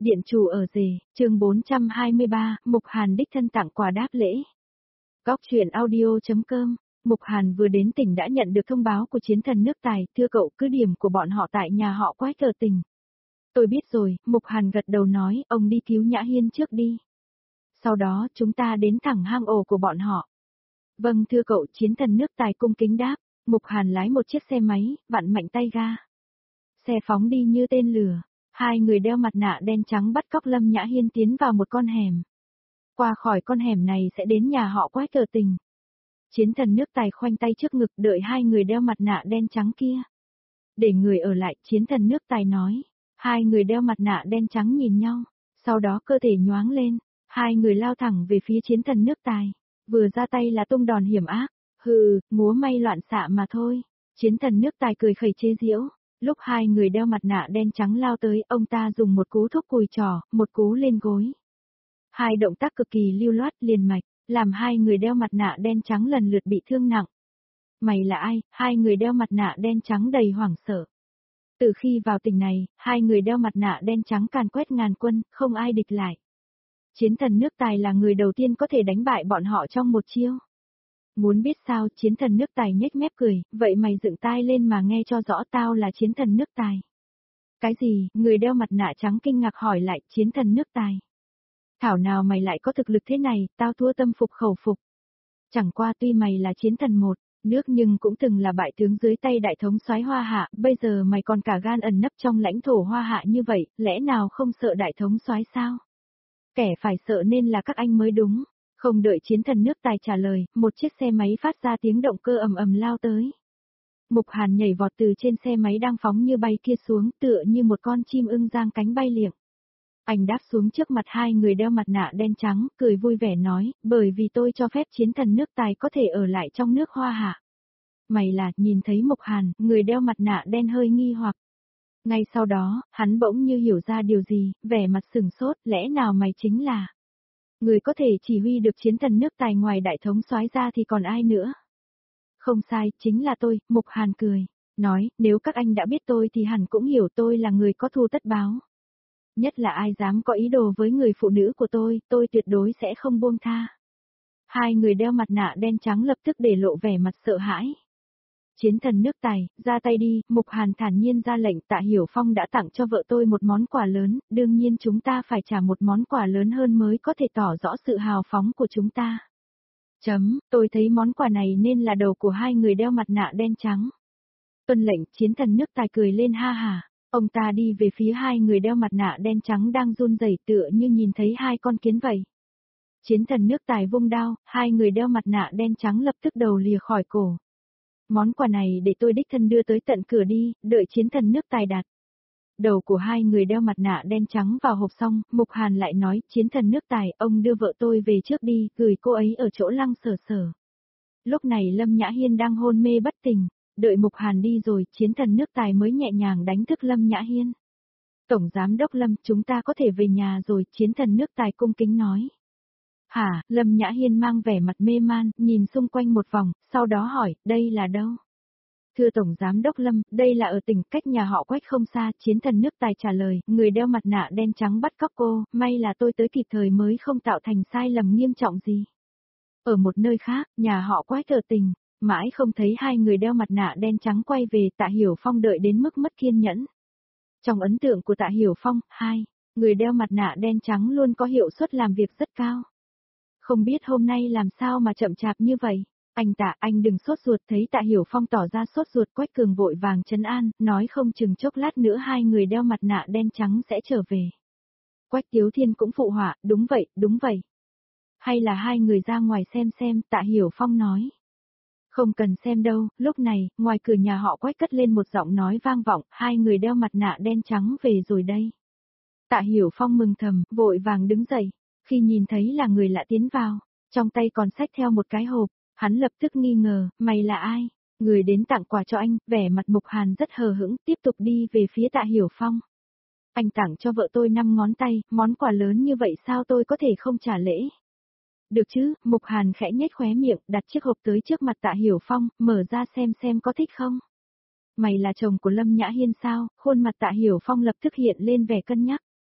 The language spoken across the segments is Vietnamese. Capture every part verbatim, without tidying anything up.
Điện chủ ở rể, chương bốn trăm hai mươi ba, Mục Hàn đích thân tặng quà đáp lễ. Góc truyện audio.com, Mục Hàn vừa đến tỉnh đã nhận được thông báo của chiến thần nước Tài, thưa cậu cứ điểm của bọn họ tại nhà họ Quách ở tỉnh. Tôi biết rồi, Mục Hàn gật đầu nói, ông đi cứu Nhã Hiên trước đi. Sau đó chúng ta đến thẳng hang ổ của bọn họ. Vâng thưa cậu, chiến thần nước Tài cung kính đáp. Mục Hàn lái một chiếc xe máy, vặn mạnh tay ga. Xe phóng đi như tên lửa. Hai người đeo mặt nạ đen trắng bắt cóc Lâm Nhã Hiên tiến vào một con hẻm. Qua khỏi con hẻm này sẽ đến nhà họ Quách ở tỉnh. Chiến thần nước Tài khoanh tay trước ngực đợi hai người đeo mặt nạ đen trắng kia. Để người ở lại, chiến thần nước Tài nói. Hai người đeo mặt nạ đen trắng nhìn nhau, sau đó cơ thể nhoáng lên, hai người lao thẳng về phía chiến thần nước Tài. Vừa ra tay là tung đòn hiểm ác, hừ, múa may loạn xạ mà thôi. Chiến thần nước Tài cười khẩy chế giễu. Lúc hai người đeo mặt nạ đen trắng lao tới, ông ta dùng một cú thúc cùi trỏ, một cú lên gối. Hai động tác cực kỳ lưu loát liền mạch, làm hai người đeo mặt nạ đen trắng lần lượt bị thương nặng. Mày là ai? Hai người đeo mặt nạ đen trắng đầy hoảng sợ. Từ khi vào tỉnh này, hai người đeo mặt nạ đen trắng càn quét ngàn quân, không ai địch lại. Chiến thần nước Tài là người đầu tiên có thể đánh bại bọn họ trong một chiêu. Muốn biết sao, chiến thần nước Tài nhếch mép cười, vậy mày dựng tai lên mà nghe cho rõ, tao là chiến thần nước Tài. Cái gì? Người đeo mặt nạ trắng kinh ngạc hỏi lại, chiến thần nước Tài. Thảo nào mày lại có thực lực thế này, tao thua tâm phục khẩu phục. Chẳng qua tuy mày là chiến thần một nước nhưng cũng từng là bại tướng dưới tay đại thống soái Hoa Hạ, bây giờ mày còn cả gan ẩn nấp trong lãnh thổ Hoa Hạ như vậy, lẽ nào không sợ đại thống soái sao? Kẻ phải sợ nên là các anh mới đúng. Không đợi chiến thần nước Tài trả lời, một chiếc xe máy phát ra tiếng động cơ ầm ầm lao tới. Mục Hàn nhảy vọt từ trên xe máy đang phóng như bay kia xuống, tựa như một con chim ưng giang cánh bay liệng. Anh đáp xuống trước mặt hai người đeo mặt nạ đen trắng, cười vui vẻ nói, bởi vì tôi cho phép chiến thần nước Tài có thể ở lại trong nước Hoa Hạ. Mày là, nhìn thấy Mục Hàn, người đeo mặt nạ đen hơi nghi hoặc. Ngay sau đó, hắn bỗng như hiểu ra điều gì, vẻ mặt sừng sốt, lẽ nào mày chính là... Người có thể chỉ huy được chiến thần nước Tài ngoài đại thống soái ra thì còn ai nữa? Không sai, chính là tôi, Mục Hàn cười. Nói, nếu các anh đã biết tôi thì hẳn cũng hiểu tôi là người có thù tất báo. Nhất là ai dám có ý đồ với người phụ nữ của tôi, tôi tuyệt đối sẽ không buông tha. Hai người đeo mặt nạ đen trắng lập tức để lộ vẻ mặt sợ hãi. Chiến thần nước Tài, ra tay đi, Mục Hàn thản nhiên ra lệnh. Tạ Hiểu Phong đã tặng cho vợ tôi một món quà lớn, đương nhiên chúng ta phải trả một món quà lớn hơn mới có thể tỏ rõ sự hào phóng của chúng ta. Chấm, tôi thấy món quà này nên là đầu của hai người đeo mặt nạ đen trắng. Tuân lệnh, chiến thần nước Tài cười lên ha hả, ông ta đi về phía hai người đeo mặt nạ đen trắng đang run rẩy tựa như nhìn thấy hai con kiến vậy. Chiến thần nước Tài vung đao, hai người đeo mặt nạ đen trắng lập tức đầu lìa khỏi cổ. Món quà này để tôi đích thân đưa tới tận cửa đi, đợi chiến thần nước Tài đặt đầu của hai người đeo mặt nạ đen trắng vào hộp xong, Mục Hàn lại nói, chiến thần nước Tài, ông đưa vợ tôi về trước đi, gửi cô ấy ở chỗ Lăng Sở Sở. Lúc này Lâm Nhã Hiên đang hôn mê bất tỉnh, đợi Mục Hàn đi rồi, chiến thần nước Tài mới nhẹ nhàng đánh thức Lâm Nhã Hiên. Tổng giám đốc Lâm, chúng ta có thể về nhà rồi, chiến thần nước Tài cung kính nói. Hả, Lâm Nhã Hiên mang vẻ mặt mê man, nhìn xung quanh một vòng, sau đó hỏi, đây là đâu? Thưa Tổng Giám đốc Lâm, đây là ở tỉnh cách nhà họ Quách không xa, chiến thần nước Tài trả lời, người đeo mặt nạ đen trắng bắt cóc cô, may là tôi tới kịp thời mới không tạo thành sai lầm nghiêm trọng gì. Ở một nơi khác, nhà họ Quách ở tỉnh, mãi không thấy hai người đeo mặt nạ đen trắng quay về, Tạ Hiểu Phong đợi đến mức mất kiên nhẫn. Trong ấn tượng của Tạ Hiểu Phong, hai người đeo mặt nạ đen trắng luôn có hiệu suất làm việc rất cao. Không biết hôm nay làm sao mà chậm chạp như vậy. Anh Tạ, anh đừng sốt ruột, thấy Tạ Hiểu Phong tỏ ra sốt ruột, Quách Cường vội vàng trấn an, nói không chừng chốc lát nữa hai người đeo mặt nạ đen trắng sẽ trở về. Quách Tiếu Thiên cũng phụ họa, đúng vậy, đúng vậy. Hay là hai người ra ngoài xem xem, Tạ Hiểu Phong nói. Không cần xem đâu, lúc này, ngoài cửa nhà họ Quách cất lên một giọng nói vang vọng, hai người đeo mặt nạ đen trắng về rồi đây. Tạ Hiểu Phong mừng thầm, vội vàng đứng dậy, khi nhìn thấy là người lạ tiến vào, trong tay còn xách theo một cái hộp. Hắn lập tức nghi ngờ, mày là ai? Người đến tặng quà cho anh, vẻ mặt Mục Hàn rất hờ hững, tiếp tục đi về phía Tạ Hiểu Phong. Anh tặng cho vợ tôi năm ngón tay, món quà lớn như vậy sao tôi có thể không trả lễ? Được chứ, Mục Hàn khẽ nhếch khóe miệng, đặt chiếc hộp tới trước mặt Tạ Hiểu Phong, mở ra xem xem có thích không? Mày là chồng của Lâm Nhã Hiên sao? Khuôn mặt Tạ Hiểu Phong lập tức hiện lên vẻ cân nhắc.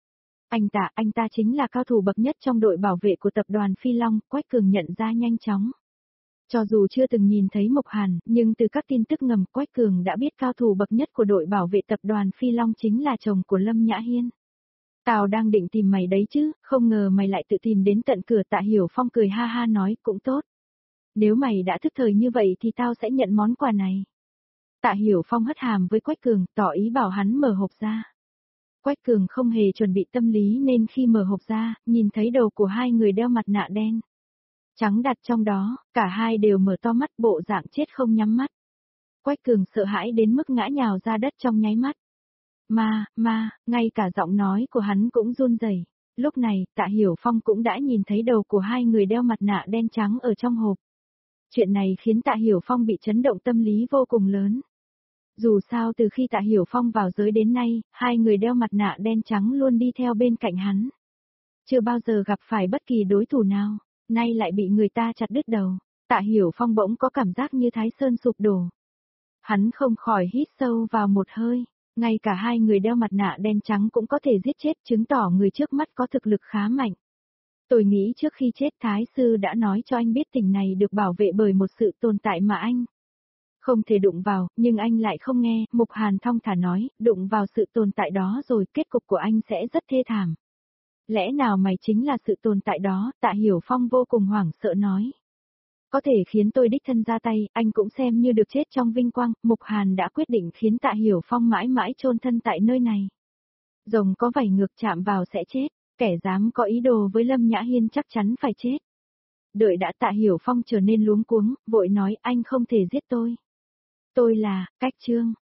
Anh ta, anh ta chính là cao thủ bậc nhất trong đội bảo vệ của tập đoàn Phi Long, Quách Cường nhận ra nhanh chóng. Cho dù chưa từng nhìn thấy Mộc Hàn, nhưng từ các tin tức ngầm Quách Cường đã biết cao thủ bậc nhất của đội bảo vệ tập đoàn Phi Long chính là chồng của Lâm Nhã Hiên. Tao đang định tìm mày đấy chứ, không ngờ mày lại tự tìm đến tận cửa. Tạ Hiểu Phong cười ha ha nói, cũng tốt. Nếu mày đã thức thời như vậy thì tao sẽ nhận món quà này. Tạ Hiểu Phong hất hàm với Quách Cường, tỏ ý bảo hắn mở hộp ra. Quách Cường không hề chuẩn bị tâm lý nên khi mở hộp ra, nhìn thấy đầu của hai người đeo mặt nạ đen trắng đặt trong đó, cả hai đều mở to mắt, bộ dạng chết không nhắm mắt. Quách Cường sợ hãi đến mức ngã nhào ra đất trong nháy mắt. Ma, ma, ngay cả giọng nói của hắn cũng run rẩy. Lúc này, Tạ Hiểu Phong cũng đã nhìn thấy đầu của hai người đeo mặt nạ đen trắng ở trong hộp. Chuyện này khiến Tạ Hiểu Phong bị chấn động tâm lý vô cùng lớn. Dù sao từ khi Tạ Hiểu Phong vào giới đến nay, hai người đeo mặt nạ đen trắng luôn đi theo bên cạnh hắn. Chưa bao giờ gặp phải bất kỳ đối thủ nào, nay lại bị người ta chặt đứt đầu. Tạ Hiểu Phong bỗng có cảm giác như Thái Sơn sụp đổ. Hắn không khỏi hít sâu vào một hơi, ngay cả hai người đeo mặt nạ đen trắng cũng có thể giết chết, chứng tỏ người trước mắt có thực lực khá mạnh. Tôi nghĩ trước khi chết Thái Sư đã nói cho anh biết tỉnh này được bảo vệ bởi một sự tồn tại mà anh không thể đụng vào, nhưng anh lại không nghe. Mục Hàn thong thả nói, đụng vào sự tồn tại đó rồi kết cục của anh sẽ rất thê thảm. Lẽ nào mày chính là sự tồn tại đó? Tạ Hiểu Phong vô cùng hoảng sợ nói. Có thể khiến tôi đích thân ra tay, anh cũng xem như được chết trong vinh quang. Mục Hàn đã quyết định khiến Tạ Hiểu Phong mãi mãi chôn thân tại nơi này. Rồng có vảy ngược chạm vào sẽ chết, kẻ dám có ý đồ với Lâm Nhã Hiên chắc chắn phải chết. Đợi đã, Tạ Hiểu Phong trở nên luống cuống, vội nói, anh không thể giết tôi. Tôi là, Cách Trương.